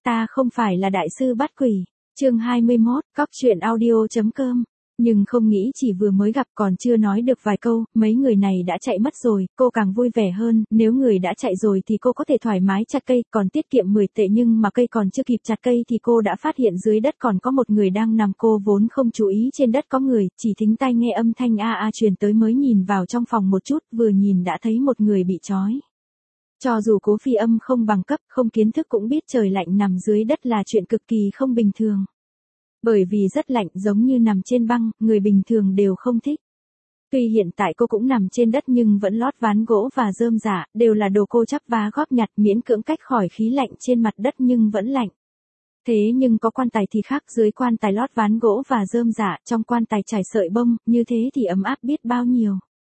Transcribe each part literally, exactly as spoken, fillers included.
ta không phải là đại sư bắt quỷ. Chương hai mươi mốt, cóc truyện audio.com. Nhưng không nghĩ chỉ vừa mới gặp còn chưa nói được vài câu, mấy người này đã chạy mất rồi, cô càng vui vẻ hơn, nếu người đã chạy rồi thì cô có thể thoải mái chặt cây, còn tiết kiệm mười tệ, nhưng mà cây còn chưa kịp chặt cây thì cô đã phát hiện dưới đất còn có một người đang nằm. Cô vốn không chú ý trên đất có người, chỉ thính tai nghe âm thanh a a truyền tới mới nhìn vào trong phòng một chút, vừa nhìn đã thấy một người bị trói. Cho dù Cố Phi Âm không bằng cấp, không kiến thức cũng biết trời lạnh nằm dưới đất là chuyện cực kỳ không bình thường. Bởi vì rất lạnh, giống như nằm trên băng, người bình thường đều không thích. Tuy hiện tại cô cũng nằm trên đất nhưng vẫn lót ván gỗ và rơm rả, đều là đồ cô chắp vá góp nhặt miễn cưỡng cách khỏi khí lạnh trên mặt đất nhưng vẫn lạnh. Thế nhưng có quan tài thì khác, dưới quan tài lót ván gỗ và rơm rả, trong quan tài trải sợi bông, như thế thì ấm áp biết bao nhiêu.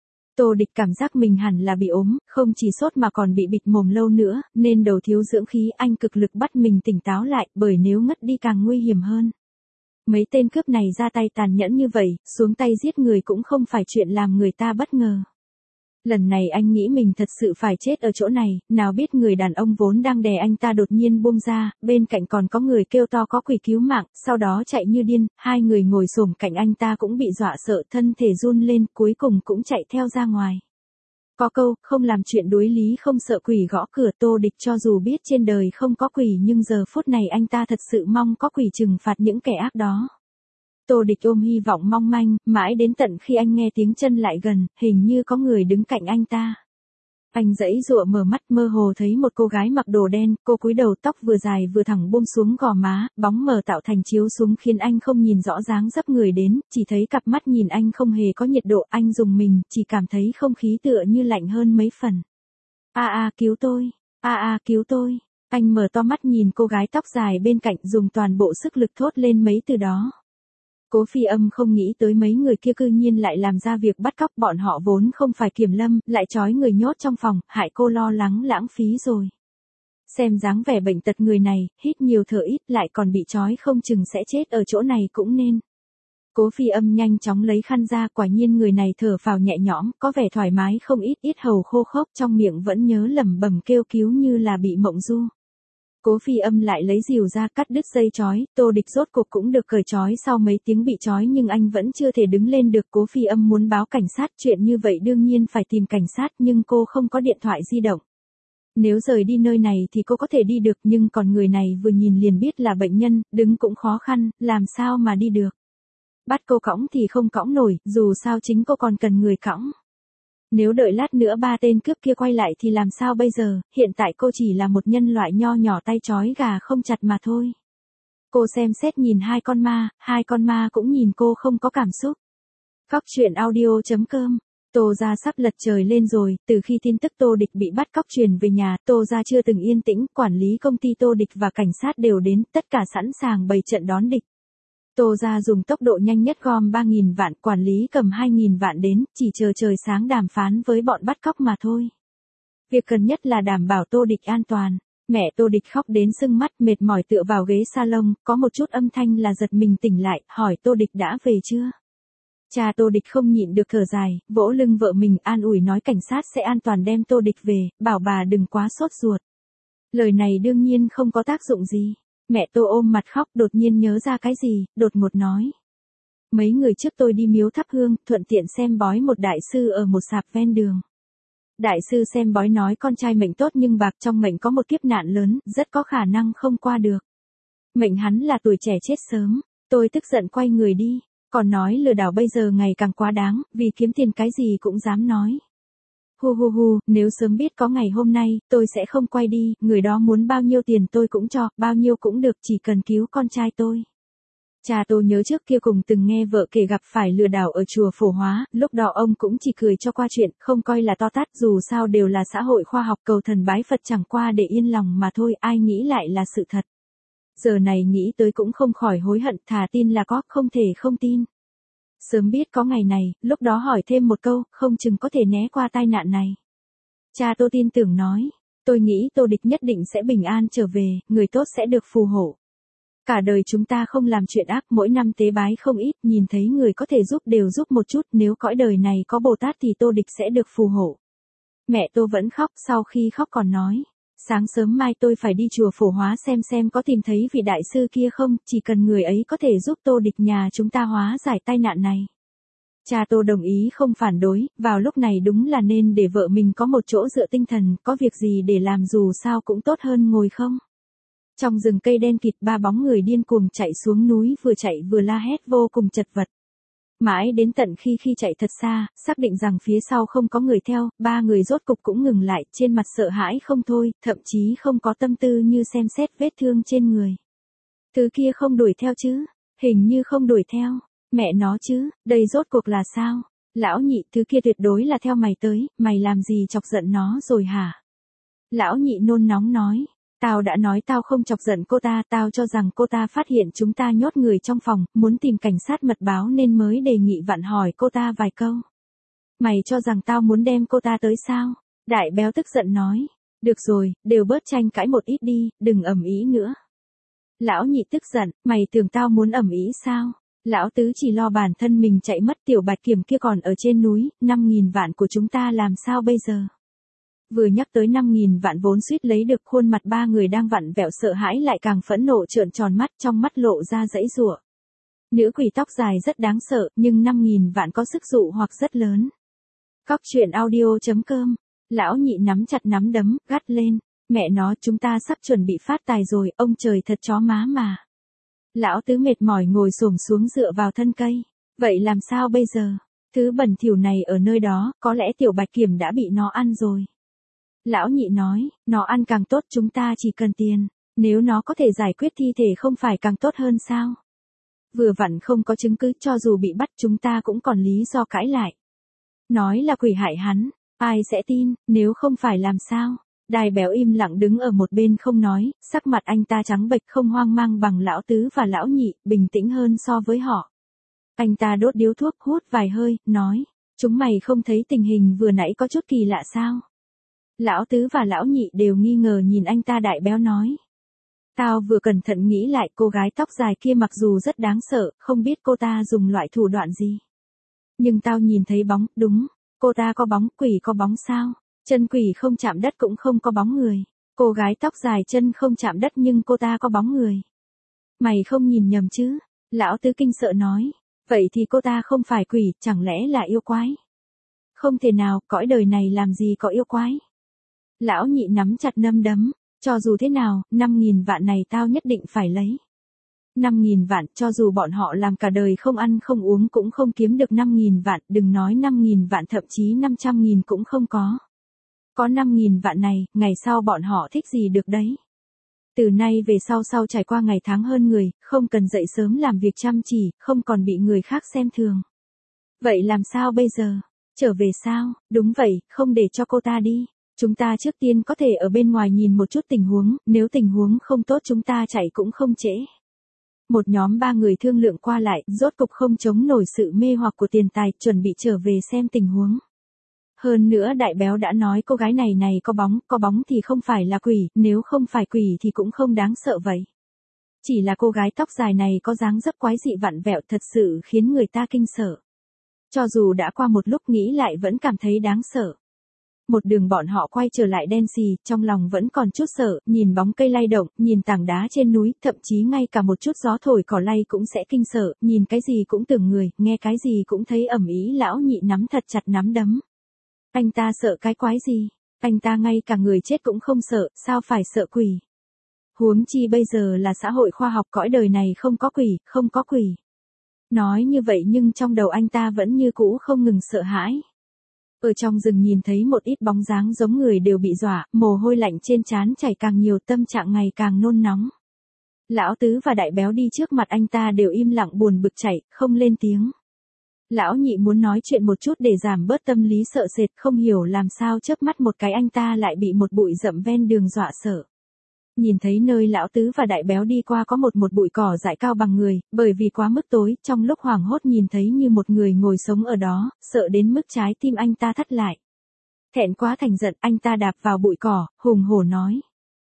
Tô Địch cảm giác mình hẳn là bị ốm, không chỉ sốt mà còn bị bịt mồm lâu nữa, nên đầu thiếu dưỡng khí, anh cực lực bắt mình tỉnh táo lại, bởi nếu ngất đi càng nguy hiểm hơn. Mấy tên cướp này ra tay tàn nhẫn như vậy, xuống tay giết người cũng không phải chuyện làm người ta bất ngờ. Lần này anh nghĩ mình thật sự phải chết ở chỗ này, nào biết người đàn ông vốn đang đè anh ta đột nhiên buông ra, bên cạnh còn có người kêu to có quỷ cứu mạng, sau đó chạy như điên, hai người ngồi xổm cạnh anh ta cũng bị dọa sợ, thân thể run lên, cuối cùng cũng chạy theo ra ngoài. Có câu, không làm chuyện đối lý không sợ quỷ gõ cửa. Tô Địch cho dù biết trên đời không có quỷ nhưng giờ phút này anh ta thật sự mong có quỷ trừng phạt những kẻ ác đó. Tô Địch ôm hy vọng mong manh, mãi đến tận khi anh nghe tiếng chân lại gần, hình như có người đứng cạnh anh ta. Anh giãy giụa mở mắt, mơ hồ thấy một cô gái mặc đồ đen, cô cúi đầu, tóc vừa dài vừa thẳng buông xuống gò má, bóng mờ tạo thành chiếu xuống khiến anh không nhìn rõ dáng dấp người đến, chỉ thấy cặp mắt nhìn anh không hề có nhiệt độ, anh rùng mình, chỉ cảm thấy không khí tựa như lạnh hơn mấy phần. A a cứu tôi, a a cứu tôi. Anh mở to mắt nhìn cô gái tóc dài bên cạnh, dùng toàn bộ sức lực thốt lên mấy từ đó. Cố Phi Âm không nghĩ tới mấy người kia cư nhiên lại làm ra việc bắt cóc, bọn họ vốn không phải kiểm lâm, lại trói người nhốt trong phòng, hại cô lo lắng lãng phí rồi. Xem dáng vẻ bệnh tật người này, hít nhiều thở ít, lại còn bị trói không chừng sẽ chết ở chỗ này cũng nên. Cố Phi Âm nhanh chóng lấy khăn ra, quả nhiên người này thở phào nhẹ nhõm, có vẻ thoải mái không ít, ít hầu khô khốc, trong miệng vẫn nhớ lẩm bẩm kêu cứu như là bị mộng du. Cố Phi Âm lại lấy rìu ra cắt đứt dây trói, Tô Địch rốt cuộc cũng được cởi trói sau mấy tiếng bị trói nhưng anh vẫn chưa thể đứng lên được. Cố Phi Âm muốn báo cảnh sát, chuyện như vậy đương nhiên phải tìm cảnh sát nhưng cô không có điện thoại di động. Nếu rời đi nơi này thì cô có thể đi được nhưng còn người này vừa nhìn liền biết là bệnh nhân, đứng cũng khó khăn, làm sao mà đi được. Bắt cô cõng thì không cõng nổi, dù sao chính cô còn cần người cõng. Nếu đợi lát nữa ba tên cướp kia quay lại thì làm sao bây giờ, hiện tại cô chỉ là một nhân loại nho nhỏ tay trói gà không chặt mà thôi. Cô xem xét nhìn hai con ma, hai con ma cũng nhìn cô không có cảm xúc. Cóc truyện audio.com. Tô gia sắp lật trời lên rồi, từ khi tin tức Tô Địch bị bắt cóc truyền về nhà, Tô gia chưa từng yên tĩnh, quản lý công ty Tô Địch và cảnh sát đều đến, tất cả sẵn sàng bày trận đón địch. Tô gia dùng tốc độ nhanh nhất gom ba nghìn vạn, quản lý cầm hai nghìn vạn đến, chỉ chờ trời sáng đàm phán với bọn bắt cóc mà thôi. Việc cần nhất là đảm bảo Tô Địch an toàn. Mẹ Tô Địch khóc đến sưng mắt, mệt mỏi tựa vào ghế salon, có một chút âm thanh là giật mình tỉnh lại, hỏi Tô Địch đã về chưa? Cha Tô Địch không nhịn được thở dài, vỗ lưng vợ mình an ủi nói cảnh sát sẽ an toàn đem Tô Địch về, bảo bà đừng quá sốt ruột. Lời này đương nhiên không có tác dụng gì. Mẹ Tô ôm mặt khóc, đột nhiên nhớ ra cái gì, đột ngột nói. Mấy người trước tôi đi miếu thắp hương, thuận tiện xem bói một đại sư ở một sạp ven đường. Đại sư xem bói nói con trai mệnh tốt nhưng bạc, trong mệnh có một kiếp nạn lớn, rất có khả năng không qua được. Mệnh hắn là tuổi trẻ chết sớm, tôi tức giận quay người đi, còn nói lừa đảo bây giờ ngày càng quá đáng, vì kiếm tiền cái gì cũng dám nói. Hu hu hu, nếu sớm biết có ngày hôm nay, tôi sẽ không quay đi, người đó muốn bao nhiêu tiền tôi cũng cho, bao nhiêu cũng được, chỉ cần cứu con trai tôi. Cha tôi nhớ trước kia cùng từng nghe vợ kể gặp phải lừa đảo ở chùa Phổ Hóa, lúc đó ông cũng chỉ cười cho qua chuyện, không coi là to tát, dù sao đều là xã hội khoa học, cầu thần bái Phật chẳng qua để yên lòng mà thôi, ai nghĩ lại là sự thật. Giờ này nghĩ tới cũng không khỏi hối hận, thà tin là có, không thể không tin. Sớm biết có ngày này, lúc đó hỏi thêm một câu, không chừng có thể né qua tai nạn này. Cha tôi tin tưởng nói, tôi nghĩ Tô Địch nhất định sẽ bình an trở về, người tốt sẽ được phù hộ. Cả đời chúng ta không làm chuyện ác, mỗi năm tế bái không ít, nhìn thấy người có thể giúp đều giúp một chút, nếu cõi đời này có Bồ Tát thì Tô Địch sẽ được phù hộ. Mẹ Tô vẫn khóc, sau khi khóc còn nói, Sáng sớm mai tôi phải đi chùa Phổ Hóa xem xem có tìm thấy vị đại sư kia không, chỉ cần người ấy có thể giúp Tô Địch nhà chúng ta hóa giải tai nạn này. Cha Tô đồng ý không phản đối, vào lúc này đúng là nên để vợ mình có một chỗ dựa tinh thần, có việc gì để làm dù sao cũng tốt hơn ngồi không. Trong rừng cây đen kịt ba bóng người điên cuồng chạy xuống núi vừa chạy vừa la hét vô cùng chật vật. Mãi đến tận khi khi chạy thật xa, xác định rằng phía sau không có người theo, ba người rốt cục cũng ngừng lại, trên mặt sợ hãi không thôi, thậm chí không có tâm tư như xem xét vết thương trên người. Thứ kia không đuổi theo chứ? Hình như không đuổi theo. Mẹ nó chứ, đây rốt cuộc là sao? Lão Nhị, thứ kia tuyệt đối là theo mày tới, mày làm gì chọc giận nó rồi hả? Lão Nhị nôn nóng nói. Tao đã nói tao không chọc giận cô ta, tao cho rằng cô ta phát hiện chúng ta nhốt người trong phòng, muốn tìm cảnh sát mật báo nên mới đề nghị Vạn hỏi cô ta vài câu. Mày cho rằng tao muốn đem cô ta tới sao? Đại Béo tức giận nói. Được rồi, đều bớt tranh cãi một ít đi, đừng ầm ĩ nữa. Lão Nhị tức giận, mày tưởng tao muốn ầm ĩ sao? Lão Tứ chỉ lo bản thân mình chạy mất, Tiểu Bạch Kiểm kia còn ở trên núi, năm nghìn vạn của chúng ta làm sao bây giờ? Vừa nhắc tới năm nghìn vạn vốn suýt lấy được, khuôn mặt ba người đang vặn vẹo sợ hãi lại càng phẫn nộ trợn tròn mắt, trong mắt lộ ra giãy giụa. Nữ quỷ tóc dài rất đáng sợ, nhưng năm nghìn vạn có sức dụ hoặc rất lớn. Cóc truyện audio chấm com. Lão Nhị nắm chặt nắm đấm, gắt lên. Mẹ nó, chúng ta sắp chuẩn bị phát tài rồi, ông trời thật chó má mà. Lão Tứ mệt mỏi ngồi xổm xuống dựa vào thân cây. Vậy làm sao bây giờ? Thứ bẩn thỉu này ở nơi đó, có lẽ Tiểu Bạch Kiểm đã bị nó ăn rồi. Lão Nhị nói, nó ăn càng tốt, chúng ta chỉ cần tiền. Nếu nó có thể giải quyết thi thể không phải càng tốt hơn sao? Vừa vặn không có chứng cứ, cho dù bị bắt chúng ta cũng còn lý do cãi lại. Nói là quỷ hại hắn, ai sẽ tin, nếu không phải làm sao? Đại Béo im lặng đứng ở một bên không nói, sắc mặt anh ta trắng bệch không hoang mang bằng Lão Tứ và Lão Nhị, bình tĩnh hơn so với họ. Anh ta đốt điếu thuốc, hút vài hơi, nói, chúng mày không thấy tình hình vừa nãy có chút kỳ lạ sao? Lão Tứ và Lão Nhị đều nghi ngờ nhìn anh ta. Đại Béo nói. Tao vừa cẩn thận nghĩ lại, cô gái tóc dài kia mặc dù rất đáng sợ, không biết cô ta dùng loại thủ đoạn gì. Nhưng tao nhìn thấy bóng, đúng, cô ta có bóng, quỷ có bóng sao? Chân quỷ không chạm đất cũng không có bóng người. Cô gái tóc dài chân không chạm đất nhưng cô ta có bóng người. Mày không nhìn nhầm chứ? Lão Tứ kinh sợ nói. Vậy thì cô ta không phải quỷ, chẳng lẽ là yêu quái? Không thể nào, cõi đời này làm gì có yêu quái? Lão Nhị nắm chặt nắm đấm, cho dù thế nào, năm nghìn vạn này tao nhất định phải lấy. năm nghìn vạn, cho dù bọn họ làm cả đời không ăn không uống cũng không kiếm được năm nghìn vạn, đừng nói năm nghìn vạn, thậm chí năm trăm nghìn cũng không có. Có năm nghìn vạn này, ngày sau bọn họ thích gì được đấy. Từ nay về sau sau trải qua ngày tháng hơn người, không cần dậy sớm làm việc chăm chỉ, không còn bị người khác xem thường. Vậy làm sao bây giờ? Trở về sao? Đúng vậy, không để cho cô ta đi. Chúng ta trước tiên có thể ở bên ngoài nhìn một chút tình huống, nếu tình huống không tốt chúng ta chạy cũng không trễ. Một nhóm ba người thương lượng qua lại, rốt cục không chống nổi sự mê hoặc của tiền tài, chuẩn bị trở về xem tình huống. Hơn nữa Đại Béo đã nói cô gái này này có bóng, có bóng thì không phải là quỷ, nếu không phải quỷ thì cũng không đáng sợ vậy. Chỉ là cô gái tóc dài này có dáng dấp quái dị vặn vẹo thật sự khiến người ta kinh sợ. Cho dù đã qua một lúc nghĩ lại vẫn cảm thấy đáng sợ. Một đường bọn họ quay trở lại đen xì, trong lòng vẫn còn chút sợ, nhìn bóng cây lay động, nhìn tảng đá trên núi, thậm chí ngay cả một chút gió thổi cỏ lay cũng sẽ kinh sợ, nhìn cái gì cũng tưởng người, nghe cái gì cũng thấy ầm ĩ. Lão Nhị nắm thật chặt nắm đấm. Anh ta sợ cái quái gì? Anh ta ngay cả người chết cũng không sợ, sao phải sợ quỷ? Huống chi bây giờ là xã hội khoa học, cõi đời này không có quỷ, không có quỷ. Nói như vậy nhưng trong đầu anh ta vẫn như cũ không ngừng sợ hãi. Ở trong rừng nhìn thấy một ít bóng dáng giống người đều bị dọa, mồ hôi lạnh trên trán chảy càng nhiều, tâm trạng ngày càng nôn nóng. Lão Tứ và Đại Béo đi trước mặt anh ta đều im lặng buồn bực chạy, không lên tiếng. Lão Nhị muốn nói chuyện một chút để giảm bớt tâm lý sợ sệt, không hiểu làm sao chớp mắt một cái anh ta lại bị một bụi rậm ven đường dọa sợ. Nhìn thấy nơi Lão Tứ và Đại Béo đi qua có một một bụi cỏ dại cao bằng người, bởi vì quá mức tối, trong lúc hoảng hốt nhìn thấy như một người ngồi sống ở đó, sợ đến mức trái tim anh ta thắt lại. Thẹn quá thành giận, anh ta đạp vào bụi cỏ, hùng hổ nói.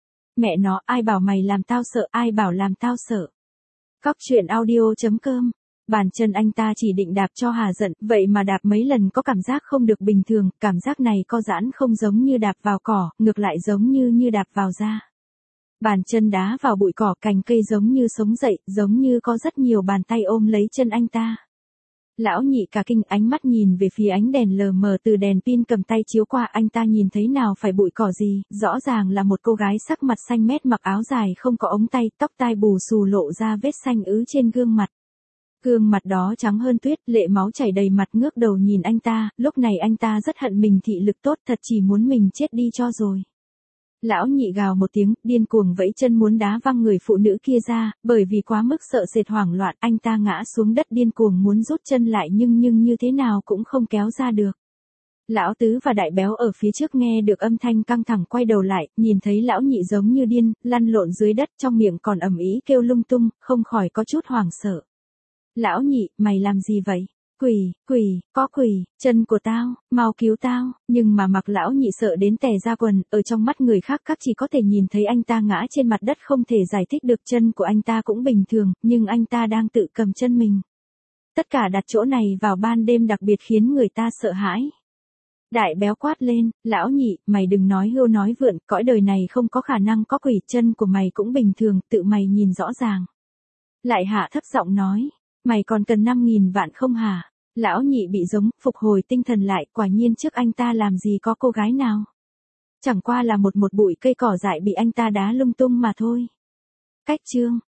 Mẹ nó, ai bảo mày làm tao sợ, ai bảo làm tao sợ. Cóc truyện audio chấm com Bàn chân anh ta chỉ định đạp cho hà giận, vậy mà đạp mấy lần có cảm giác không được bình thường, cảm giác này co giãn không giống như đạp vào cỏ, ngược lại giống như như đạp vào da. Bàn chân đá vào bụi cỏ, cành cây giống như sống dậy, giống như có rất nhiều bàn tay ôm lấy chân anh ta. Lão nhị cả kinh, ánh mắt nhìn về phía ánh đèn lờ mờ từ đèn pin cầm tay chiếu qua, anh ta nhìn thấy nào phải bụi cỏ gì, rõ ràng là một cô gái sắc mặt xanh mét mặc áo dài không có ống tay, tóc tai bù xù lộ ra vết xanh ứ trên gương mặt. Gương mặt đó trắng hơn tuyết, lệ máu chảy đầy mặt, ngước đầu nhìn anh ta, lúc này anh ta rất hận mình thị lực tốt, thật chỉ muốn mình chết đi cho rồi. Lão nhị gào một tiếng, điên cuồng vẫy chân muốn đá văng người phụ nữ kia ra, bởi vì quá mức sợ sệt hoảng loạn, anh ta ngã xuống đất điên cuồng muốn rút chân lại nhưng nhưng như thế nào cũng không kéo ra được. Lão tứ và đại béo ở phía trước nghe được âm thanh căng thẳng quay đầu lại, nhìn thấy lão nhị giống như điên, lăn lộn dưới đất trong miệng còn ầm ĩ kêu lung tung, không khỏi có chút hoảng sợ. Lão nhị, mày làm gì vậy? Quỷ, quỷ, có quỷ, chân của tao, mau cứu tao, nhưng mà mặc lão nhị sợ đến tè ra quần, ở trong mắt người khác các chỉ có thể nhìn thấy anh ta ngã trên mặt đất không thể giải thích được, chân của anh ta cũng bình thường, nhưng anh ta đang tự cầm chân mình. Tất cả đặt chỗ này vào ban đêm đặc biệt khiến người ta sợ hãi. Đại béo quát lên, lão nhị, mày đừng nói hưu nói vượn, cõi đời này không có khả năng có quỷ, chân của mày cũng bình thường, tự mày nhìn rõ ràng. Lại hạ thấp giọng nói, mày còn cần năm nghìn vạn không hả? Lão nhị bị giống, phục hồi tinh thần lại, quả nhiên trước anh ta làm gì có cô gái nào. Chẳng qua là một một bụi cây cỏ dại bị anh ta đá lung tung mà thôi. Cách chương